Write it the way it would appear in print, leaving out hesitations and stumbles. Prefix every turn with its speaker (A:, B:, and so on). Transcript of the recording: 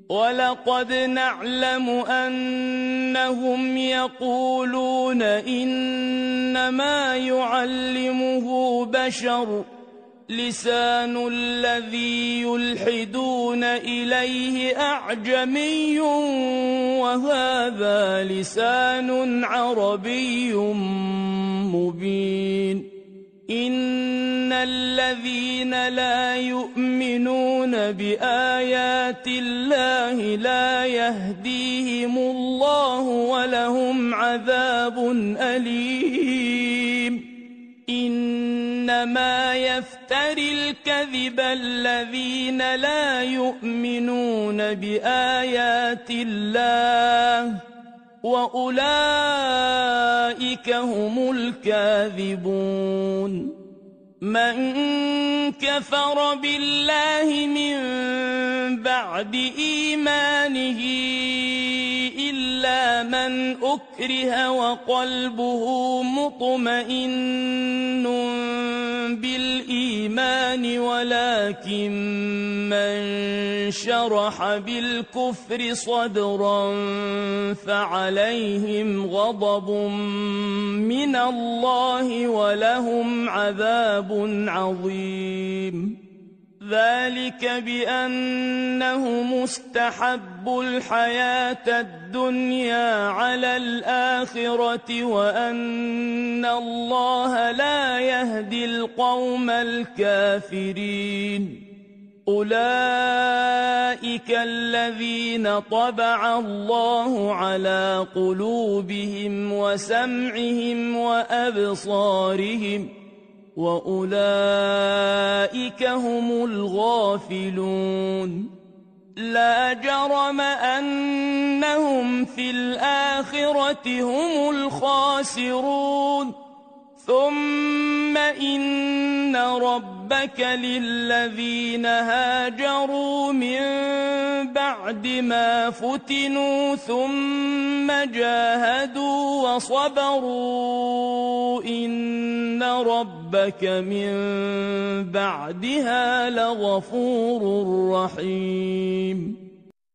A: ولقد نعلم أنهم يقولون إنما يعلمه بشر لسان الذي يلحدون إليه أعجمي وهذا لسان عربي مبين إن الذين لا يؤمنون بآيات الله لا يهديهم الله ولهم عذاب أليم إنما يفتري الكذب الذين لا يؤمنون بآيات الله وأولئك هم الكاذبون من كفر بالله من بعد إيمانه إلا من أكره وقلبه مطمئن بالإيمان ولكن من شرح بالكفر صدرا فعليهم غضب من الله ولهم عذاب عظيم ذلك بأنه مستحب الحياة الدنيا على الآخرة وأن الله لا يهدي القوم الكافرين أولئك الذين طبع الله على قلوبهم وسمعهم وأبصارهم وأولئك هم الغافلون لا جرم أنهم في الآخرة هم الخاسرون ثم إن ربك للذين هاجروا من بعد ما فتنوا ثم جاهدوا وصبروا إن ربك من بعدها لغفور رحيم